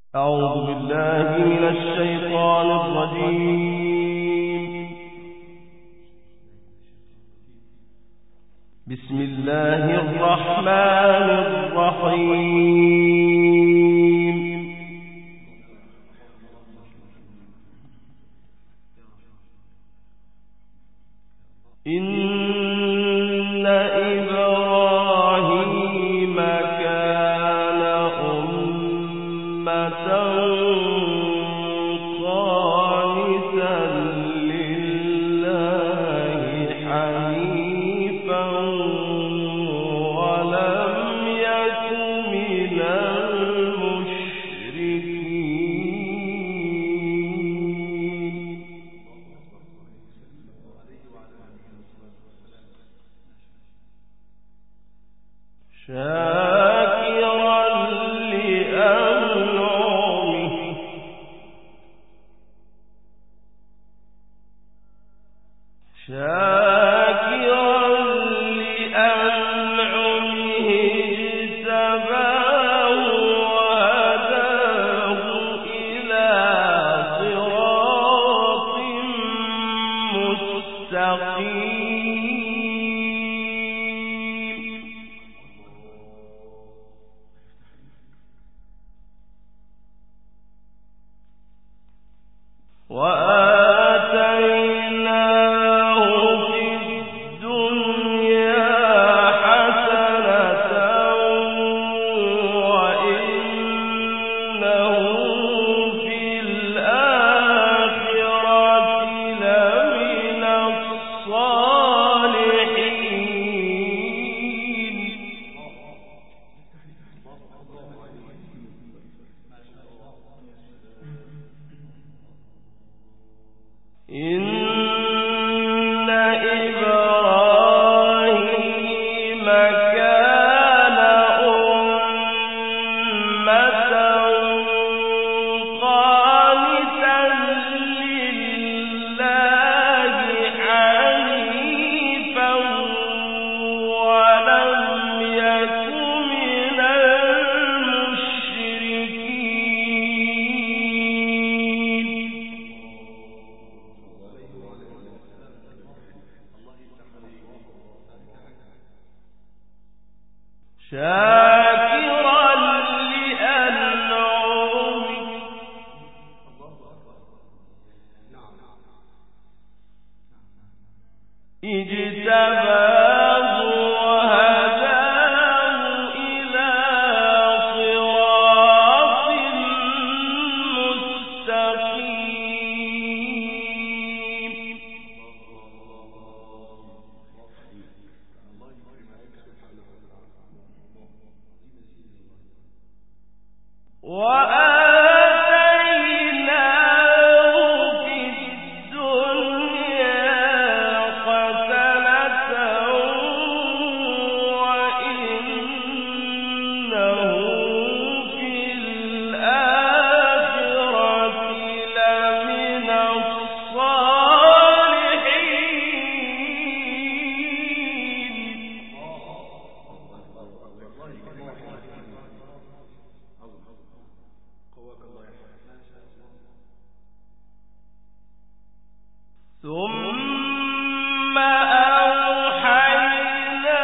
أعوذ بالله من الشيطان الرجيم. بسم الله الرحمن الرحيم. إن إبراهيم كان أمة قانتا لله حنيفا ولم يك من المشركين. شاكرا لأنعمه اجتباه وهداه إلى صراط مستقيم. وآتيناه في الدنيا حسنة وإنه في الآخرة لمن الصالحين. إن إبراهيم كان أمة قانتا لله حنيفا ولم يك من المشركين. شاكرا لأنعمه اجتباه وهداه إلى صراط مستقيم. وآتيناه في الدنيا حسنة وإنه في الآخرة لمن الصالحين. ثم أوحينا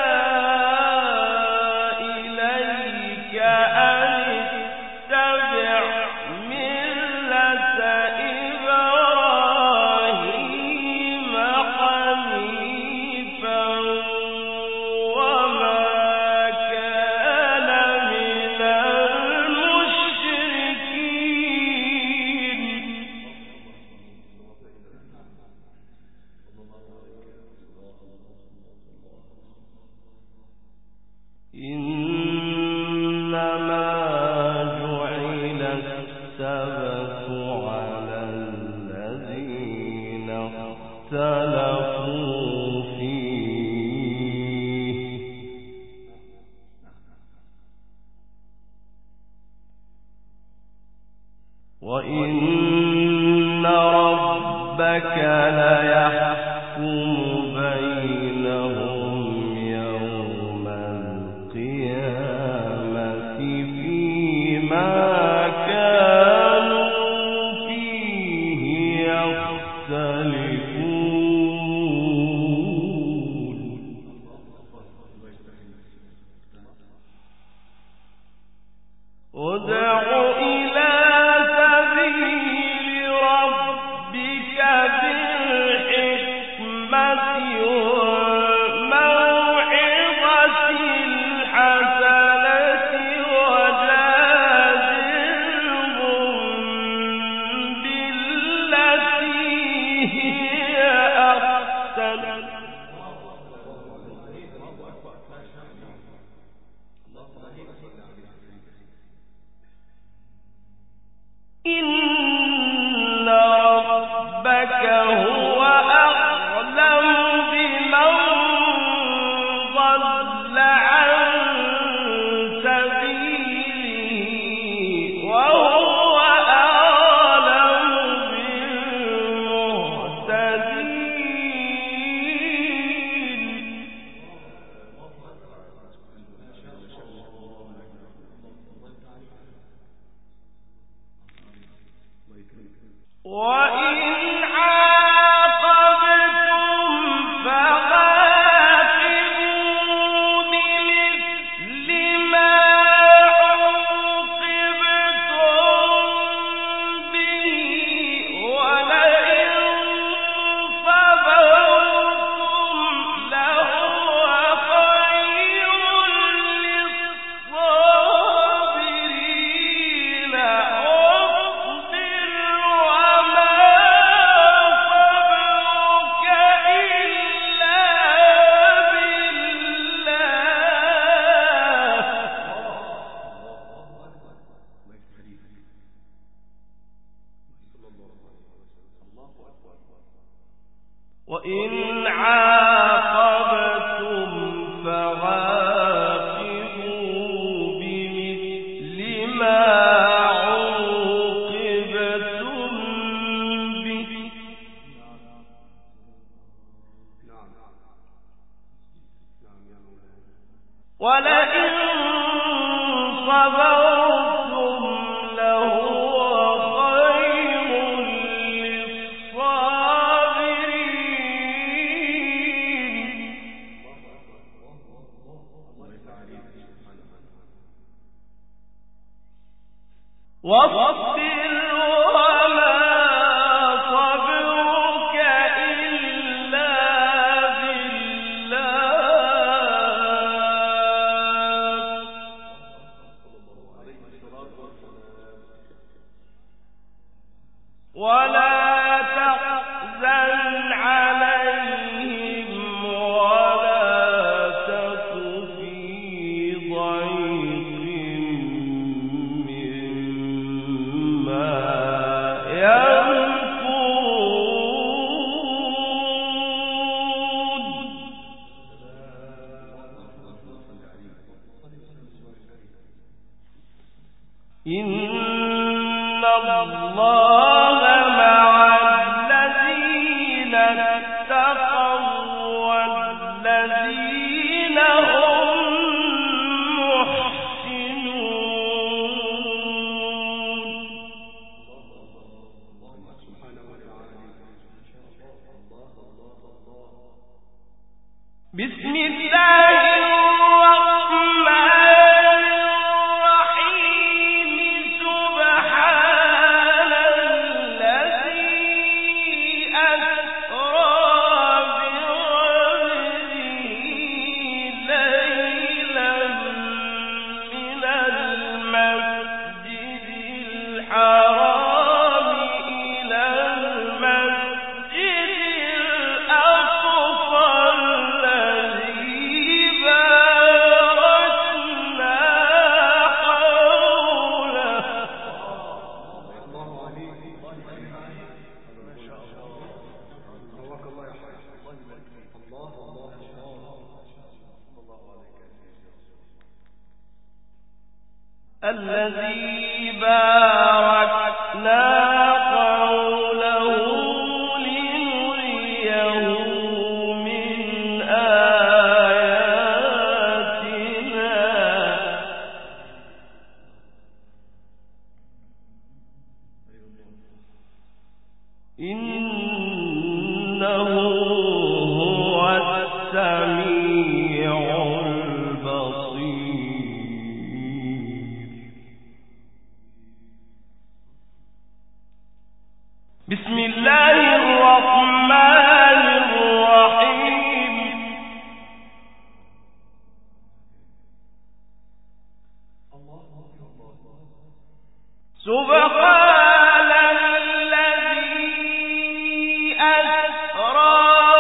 إليك أن اتبع ملة إبراهيم حنيفا وما كان من المشركين. إنما جعل السبت على الذين اختلفوا فيه وإن ربك ليحكم بينهم يوم القيامة فيما كانوا وإن عاقبتم فعاقبوا بمثل ما عوقبتم به ولئن صبرتم لهو خير للصابرين واصبر وما صبرك إلا بالله ولا تحزن عليهم ولا تك في ضيق مما يمكرون إن الله مع الذين اتقوا والذين هم محسنون بسم الله الرحمن الرحيم سبحان الذي أسرى بعبده ليلا من المسجد الحرام إلى المسجد الأقصى الذي باركنا حوله الذي باركنا حوله لنريه من آياتنا إنه هو السميع البصير بسم الله الرحمن الرحيم سبحان الذي أسرى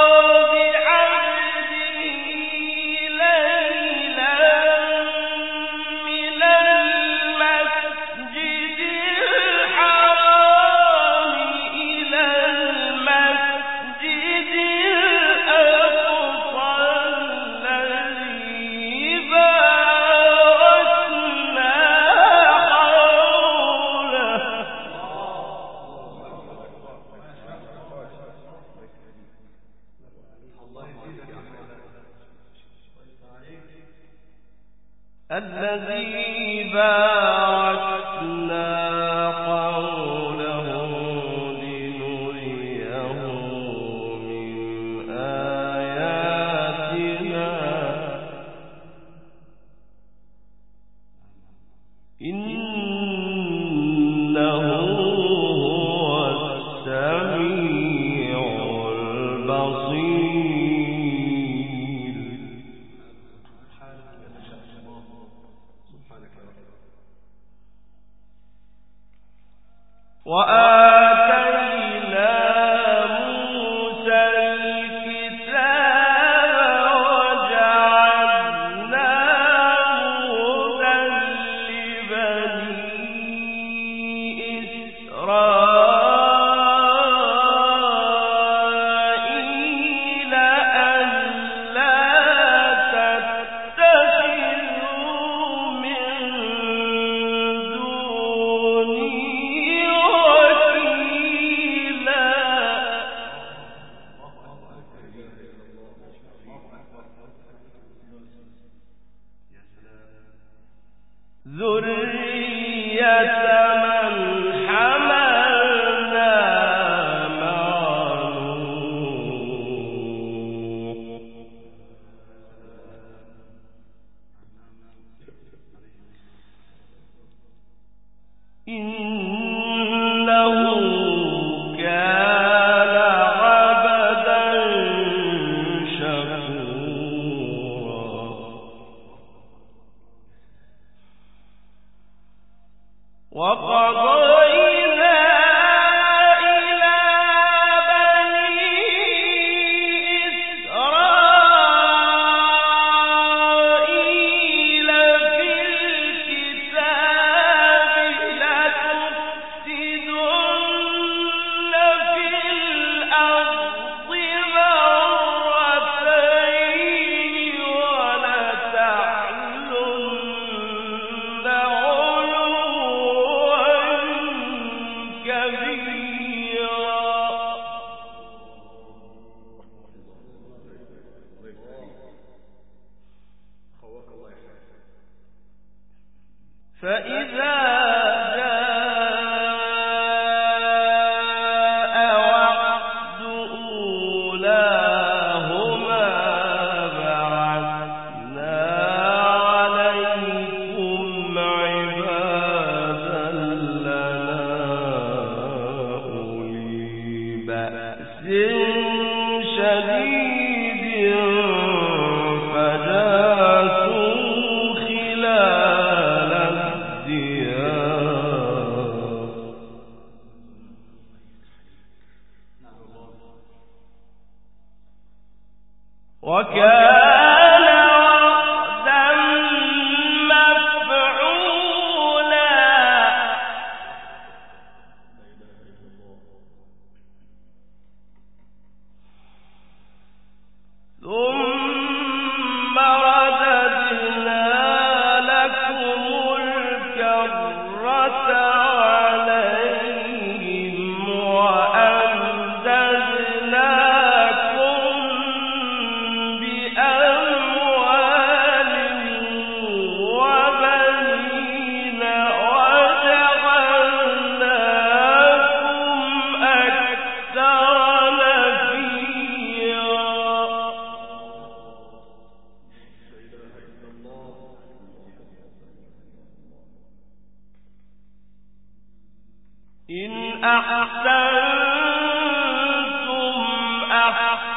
الذي باركنا حوله لنريه من آياتنا إنه هو السميع البصير وآتينا موسى الكتاب وجعلناه هدى لبني إسرائيل ألا تتخذوا من دوني ذرية من حملنا مع نوح إنه كان عبدا شكورا وقضينا إلى بني إسرائيل في الكتاب لتفسدن في الأرض مرتين ولتعلن فإذا جاء وعد أولاهما بعثنا عليكم عبادا لنا أولي بأس شديد فجاسوا خلال الديار وكان وعدا مفعولا ثم رددنا لكم الكرة عليهم وأمددناكم بأموال وبنين وجعلناكم أكثر نفيرا إن أحسنتم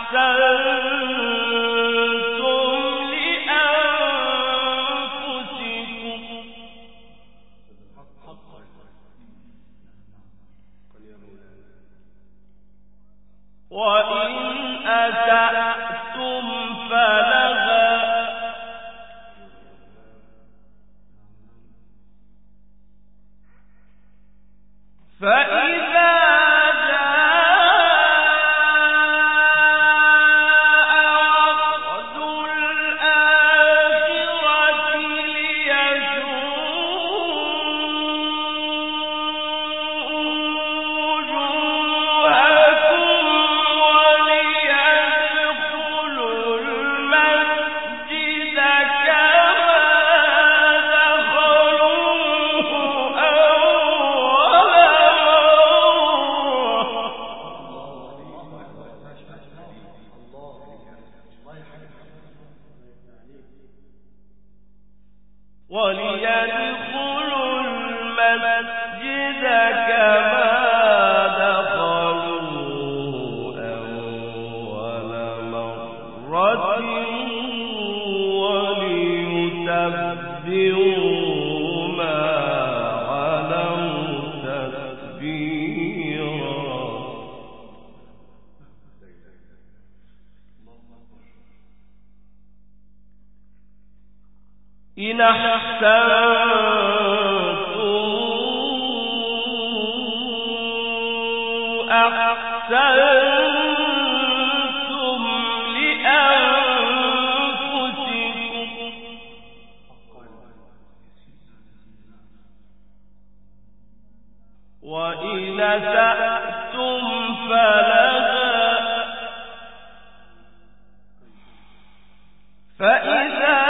إن أحسنتم لأنفسكم وإن أسأتم فلها فإذا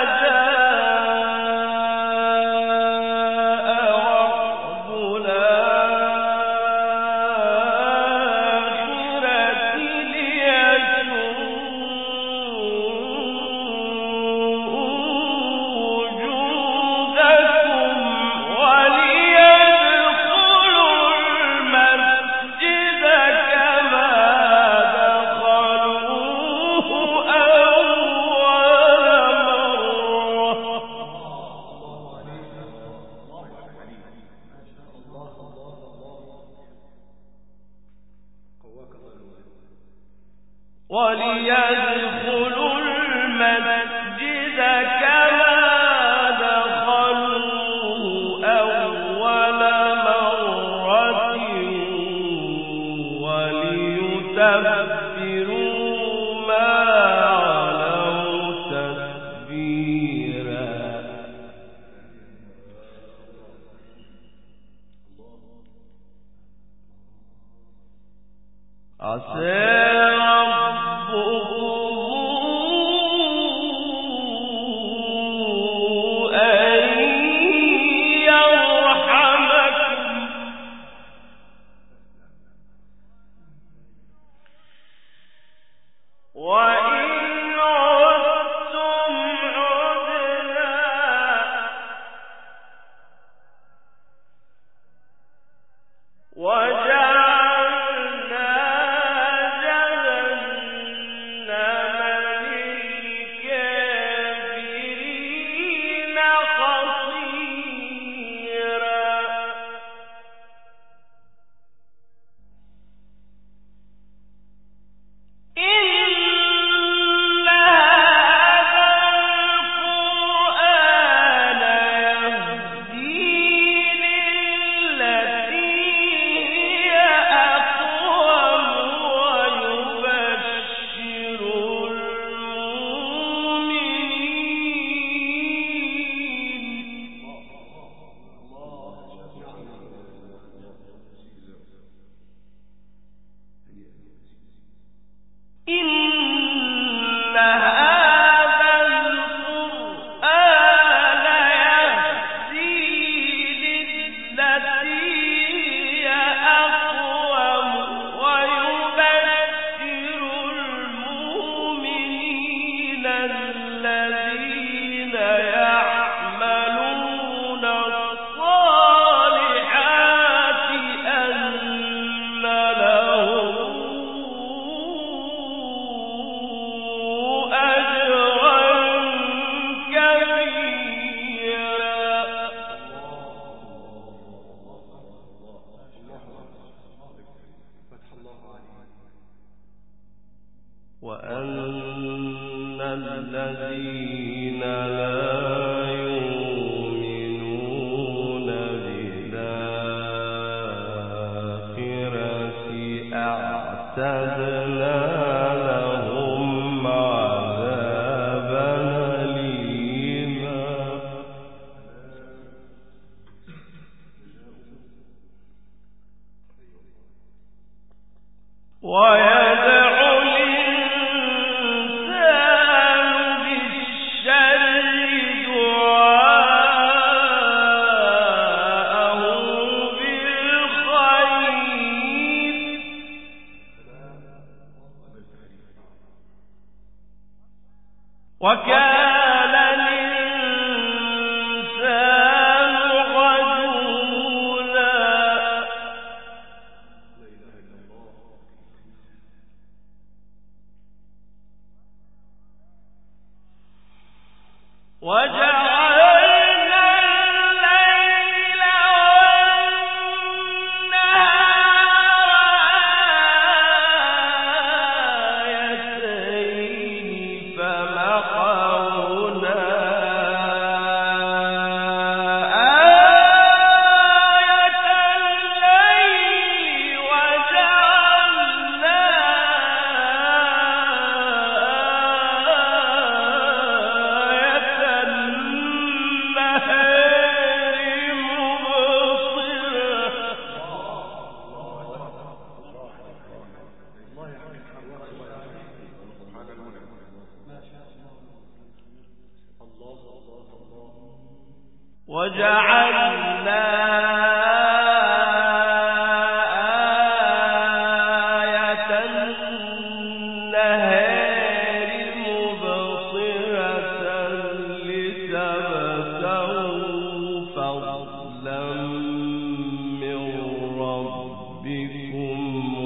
وليدخلوا المسجد كما دخلوه أول مرة وليتبروا ما علوا تتبيرا عسى وجعلنا وأعتدنا لهم عذابا أليما ويدعو الإنسان بالشر دعاءه بالخير وكان الإنسان غجولا وجعلنا الليل والنهار آيتين فمحونا آية الليل وجعلنا وجعلنا آية النهار مبصرة لتبتغوا فضلا من ربكم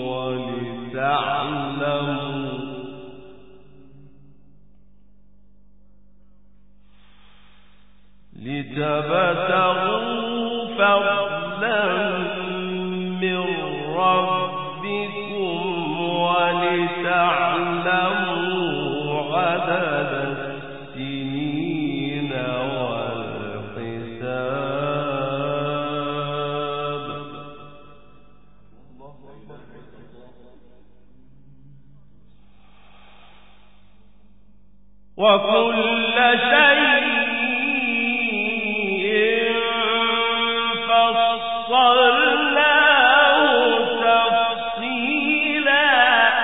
لتبتغوا فضلا من ربكم ولتعلموا عدد السنين والحساب وكل شيء فصلناه تفصيلا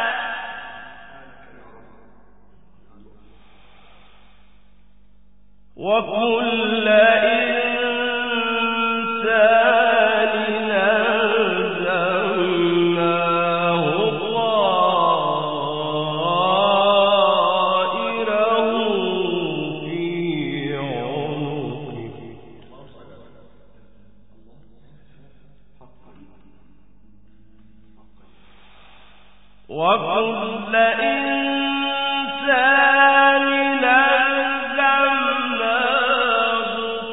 وكل إنسان ألزمناه طائره في عنقه وكل إنسان ألزمناه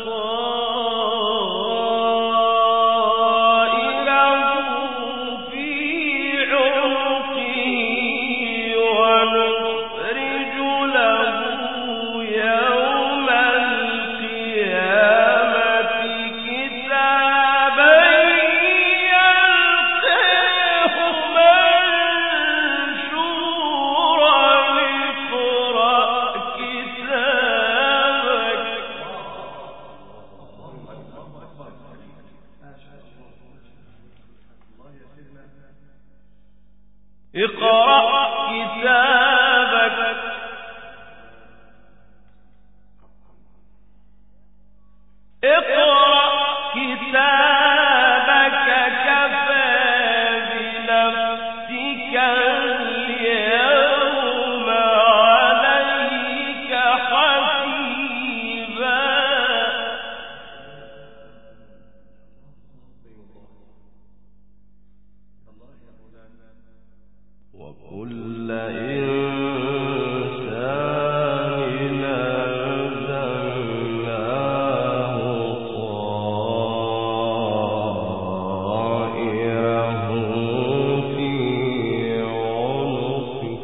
طائره في عنقه ونخرج له يوم القيامة كتابا يلقيه منشورا اقرأ كتابك اقرأ كتابك كفى بنفسك اليوم عليك حسيبا وكل إنسان ألزمناه طائره في عنقه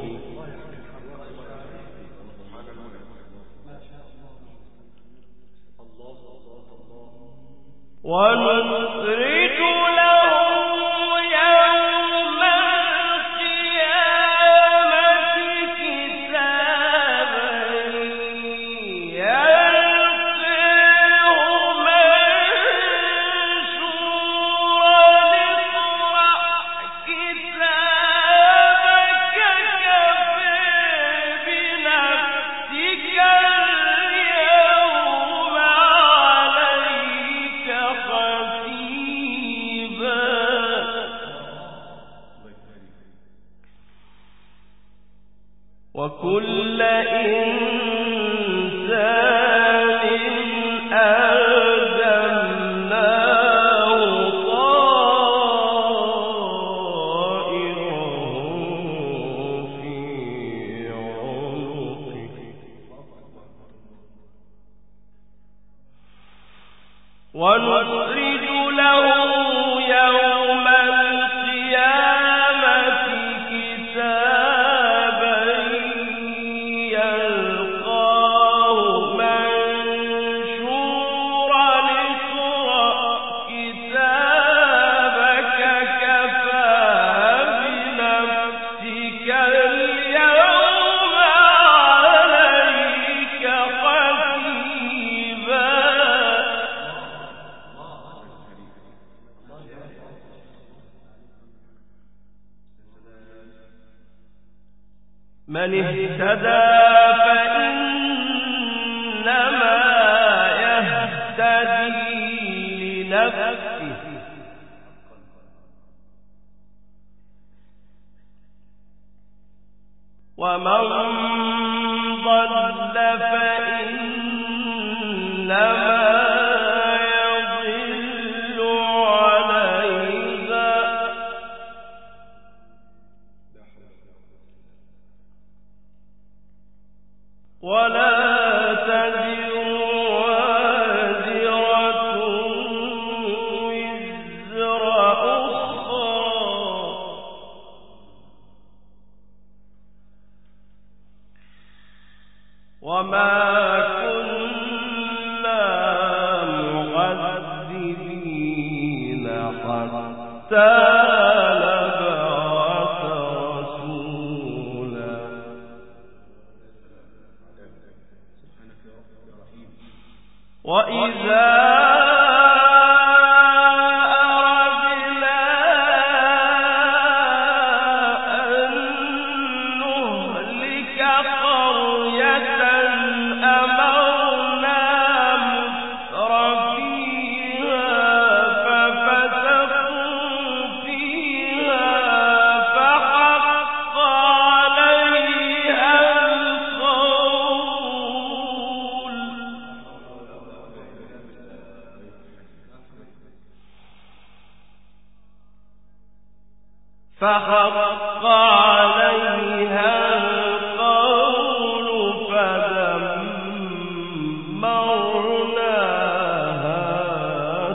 ونخرج له يوم القيامة وكل إنسان ألزمناه طائره في عنقه ونخرج له يوم القيامة كتابا يلقاه منشورا اقرأ كتابك كفى بنفسك اليوم عليك حسيبا من اهتدى فإنما يهتدي لنفسه ومن ضل فإنما يضل عليها ولا تزر وازرة وزر أخرى وما كنا معذبين حتى نبعث رسولا وإذا أردنا أن نهلك قرية أمرنا مترفيها ففسقوا فيها فحق عليها القول فدمرناها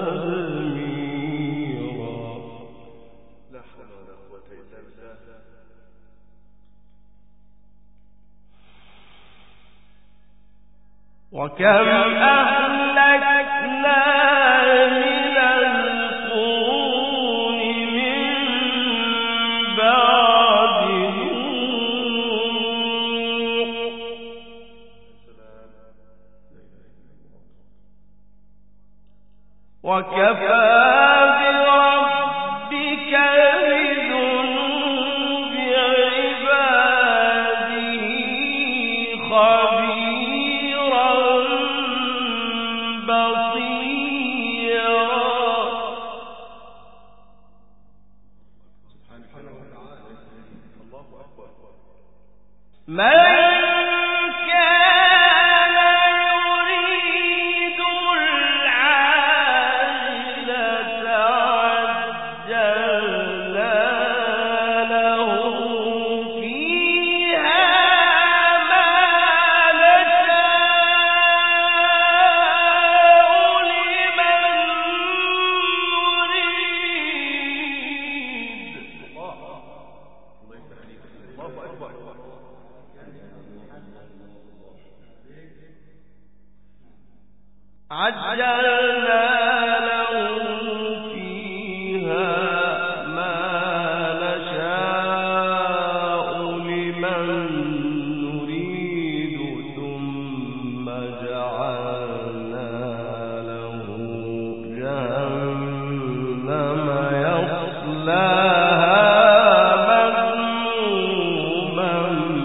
تدميرا لا حول ولا قوة إلا بالله وكم أهلكنا من القرون من بعد نوح وكفى بربك بذنوب عباده خبيرا بصيرا من كان يريد العاجلة عجلنا له فيها ما نشاء لمن نريد عجلنا له فيها ما نشاء لمن نريد ثم جعلنا له جهنم يصلاها مذموما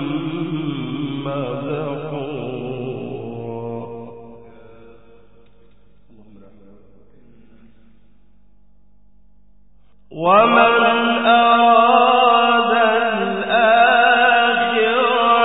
مدحورا ومن أراد الآخرة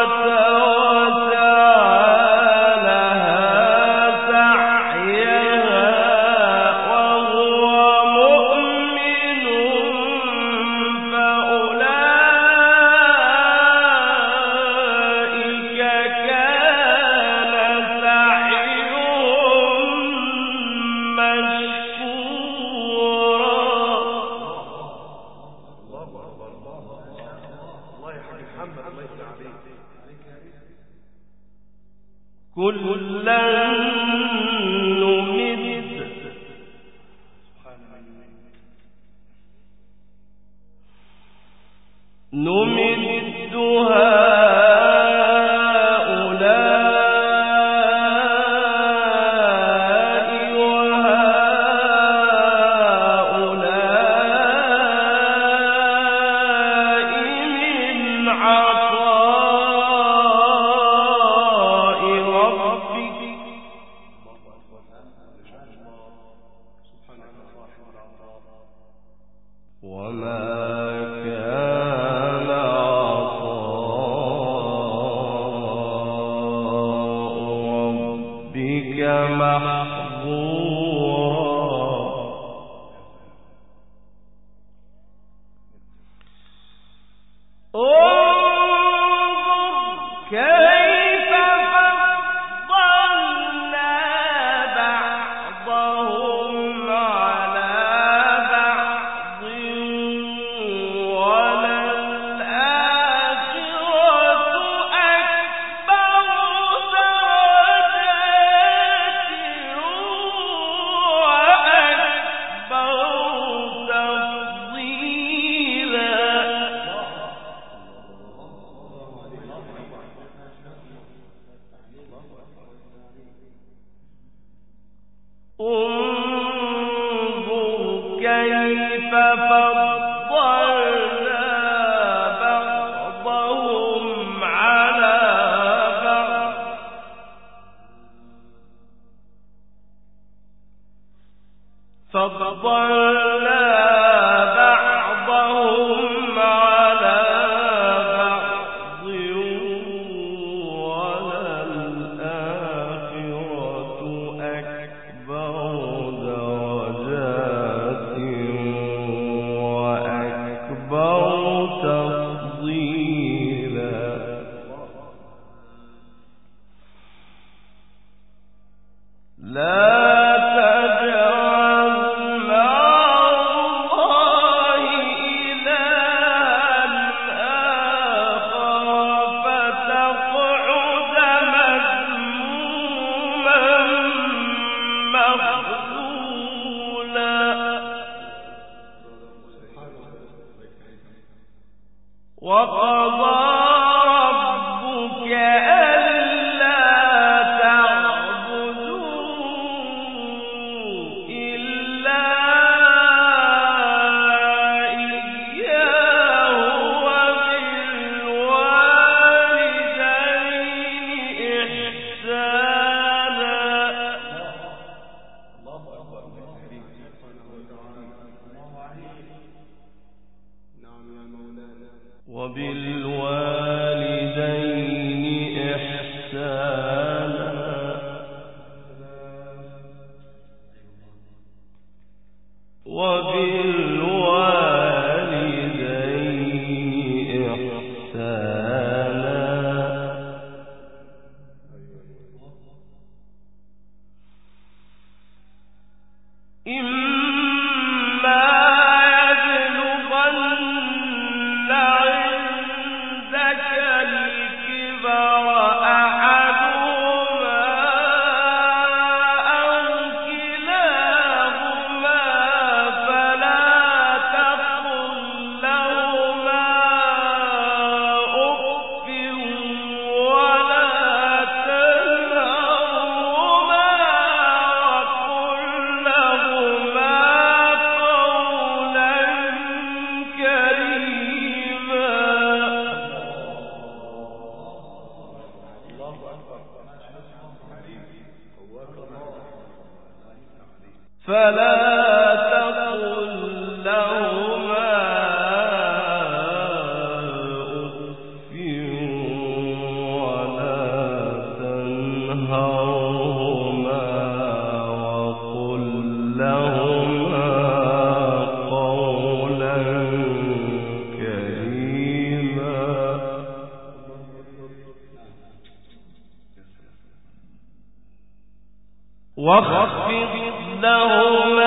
واخفض لهما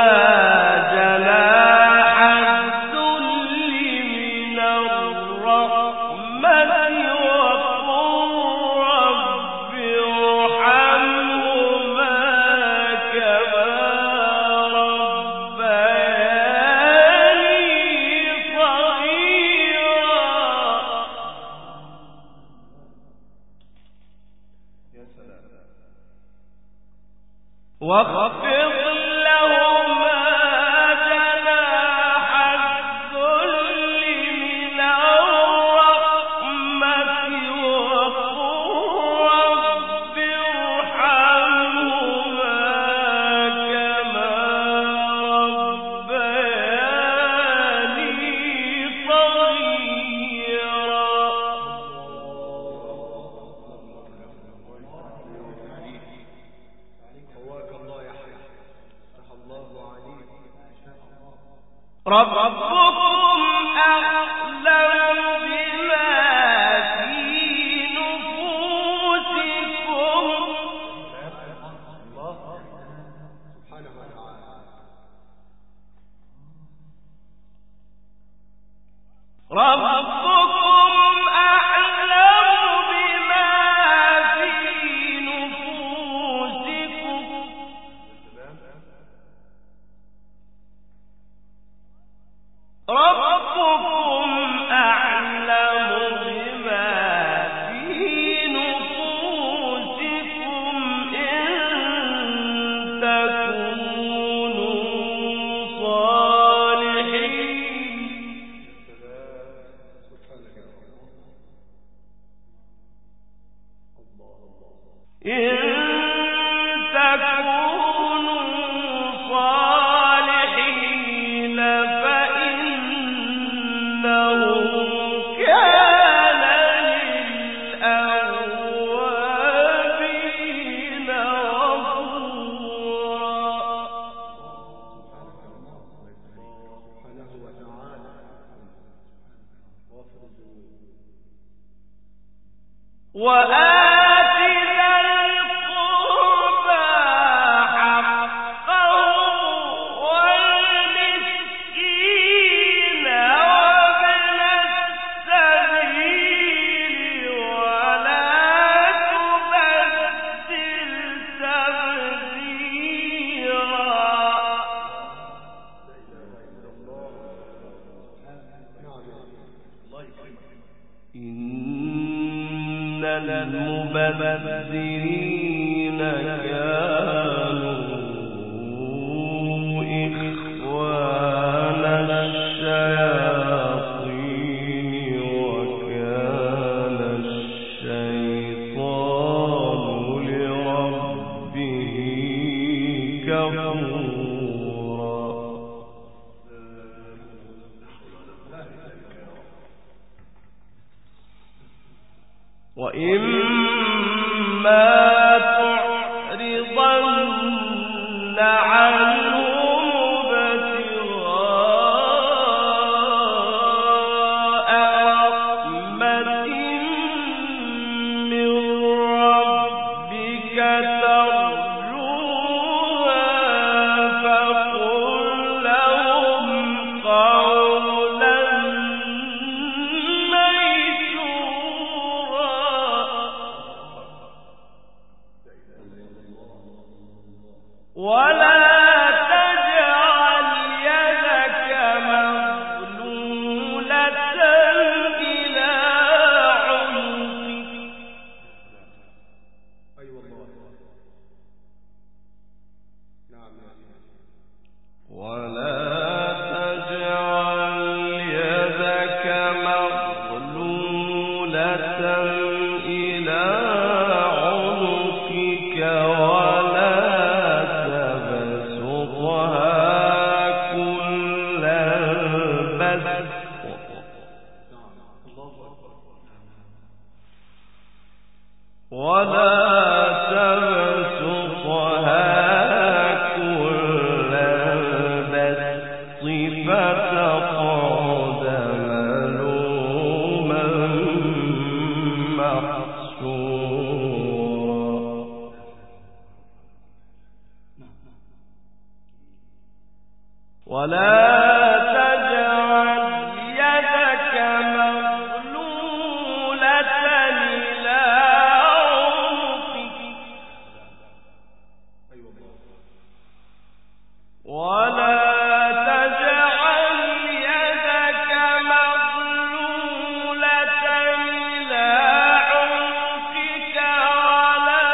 المبذرين كانوا إخوان الشياطين وكان الشيطان لربه كفورا. وإما تعرضن عنهم ابتغاء رحمة من ربك ترجوها فقل لهم قولا ولا تجعل يدك مغلولة إلى عنقك ولا تجعل يدك مغلولة إلى عنقك ولا كل البسط ولا تبسطها كل البسط فتقعد ملوما محسورا. ولا تجعل يدك مغلولة إلى عنقك ولا تجعل يدك مغلولة إلى عنقك ولا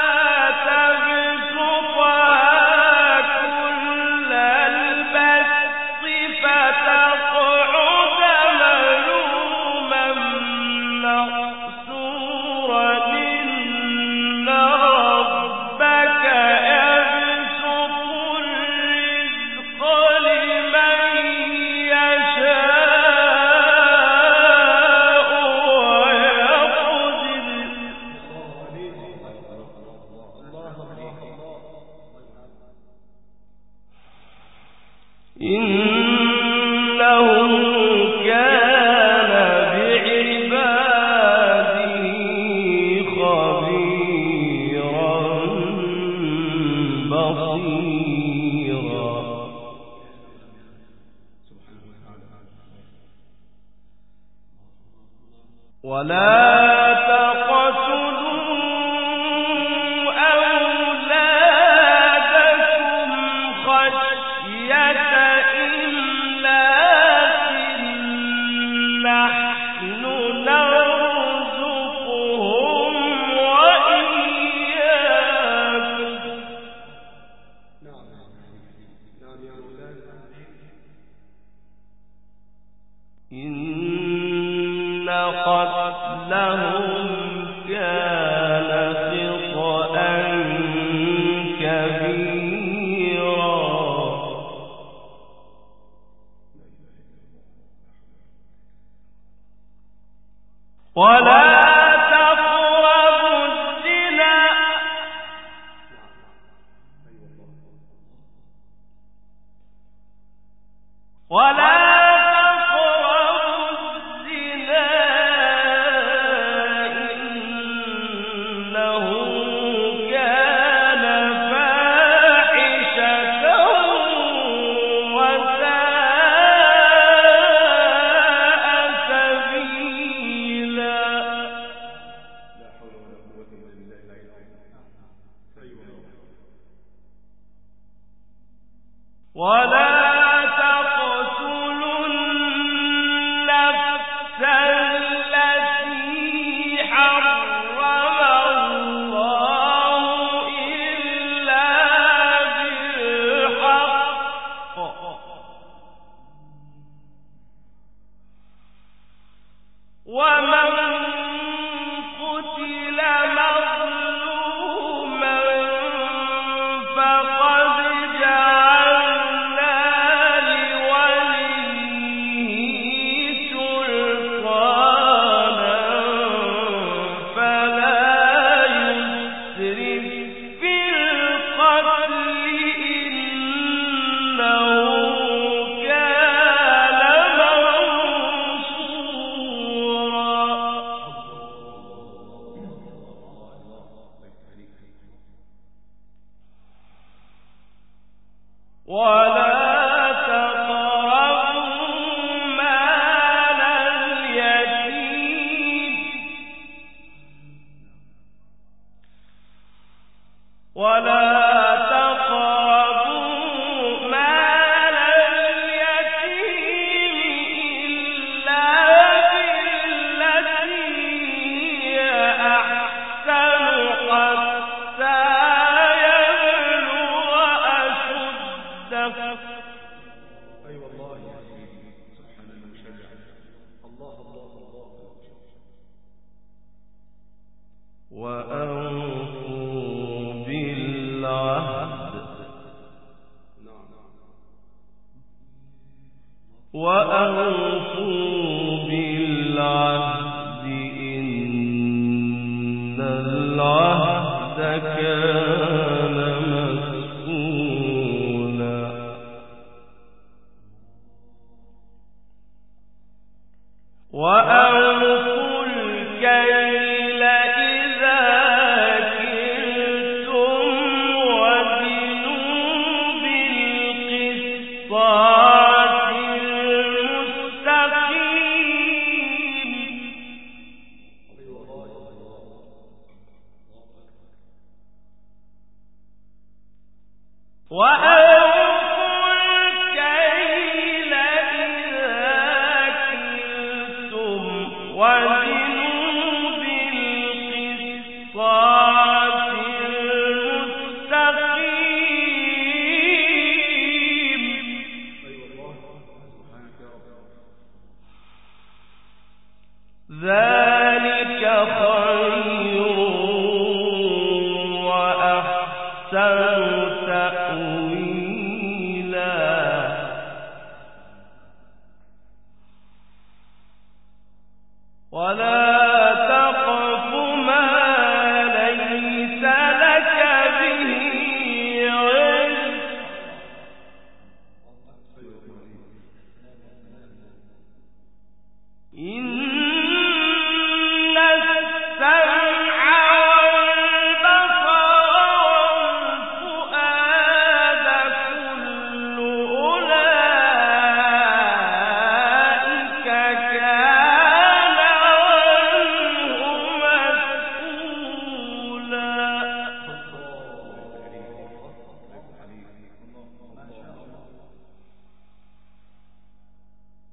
تبسطها كل البسط فتقعد ملوما محسورا. إن ربك يبسط الرزق لمن يشاء ويقدر إن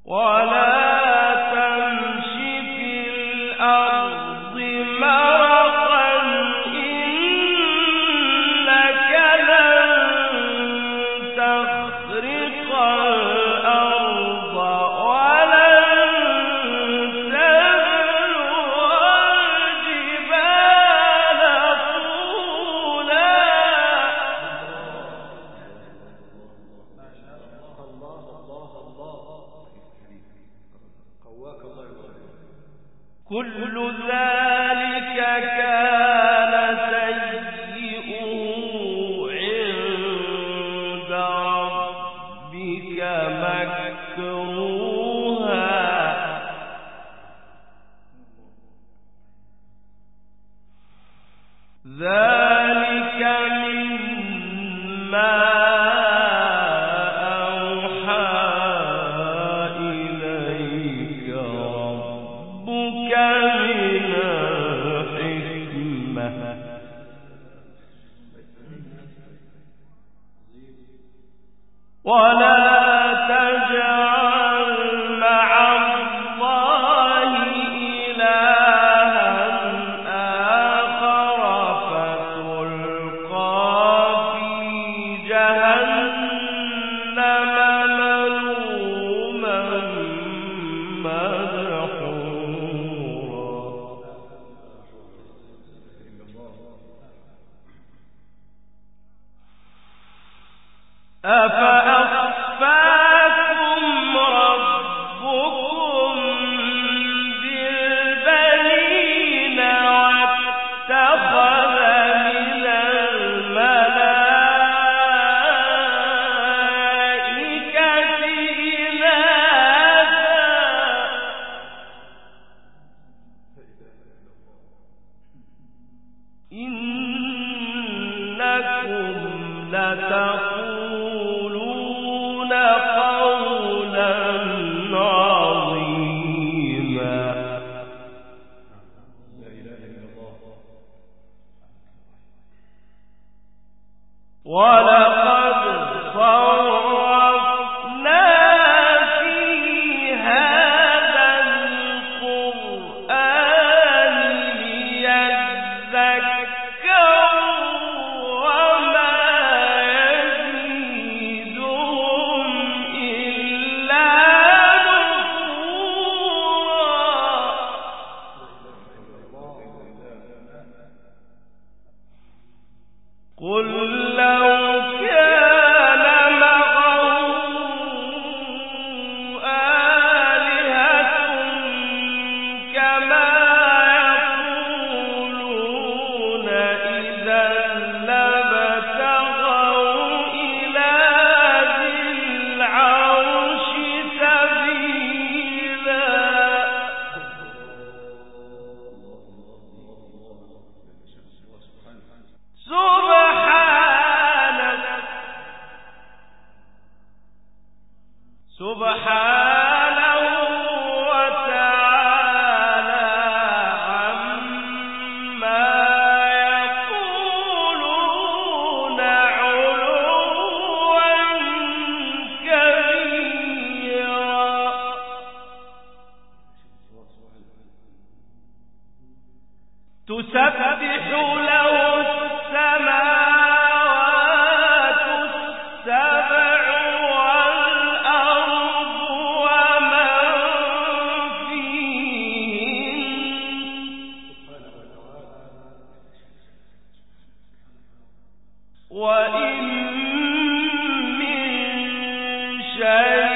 كل ذلك كان سيئه عند ربك مكروها ذلك مما ولا تجعل مع الله إلها آخر فتلقى في جهنم ملوما مدحورا أفأصفاكم ربكم بالبنين واتخذ من الملائكة إناثا إنكم لتقولون قولا عظيما ولقد صرفنا في هذا القرآن ليذكروا وما يزيدهم إلا نفورا قل لو كان معه آلهة كما يقولون إذا لابتغوا إلى ذي العرش سبيلا سبحانه وتعالى عما يقولون علوا كبيرا تسبح له السماوات السبع والأرض ومن فيهن وإن من شيء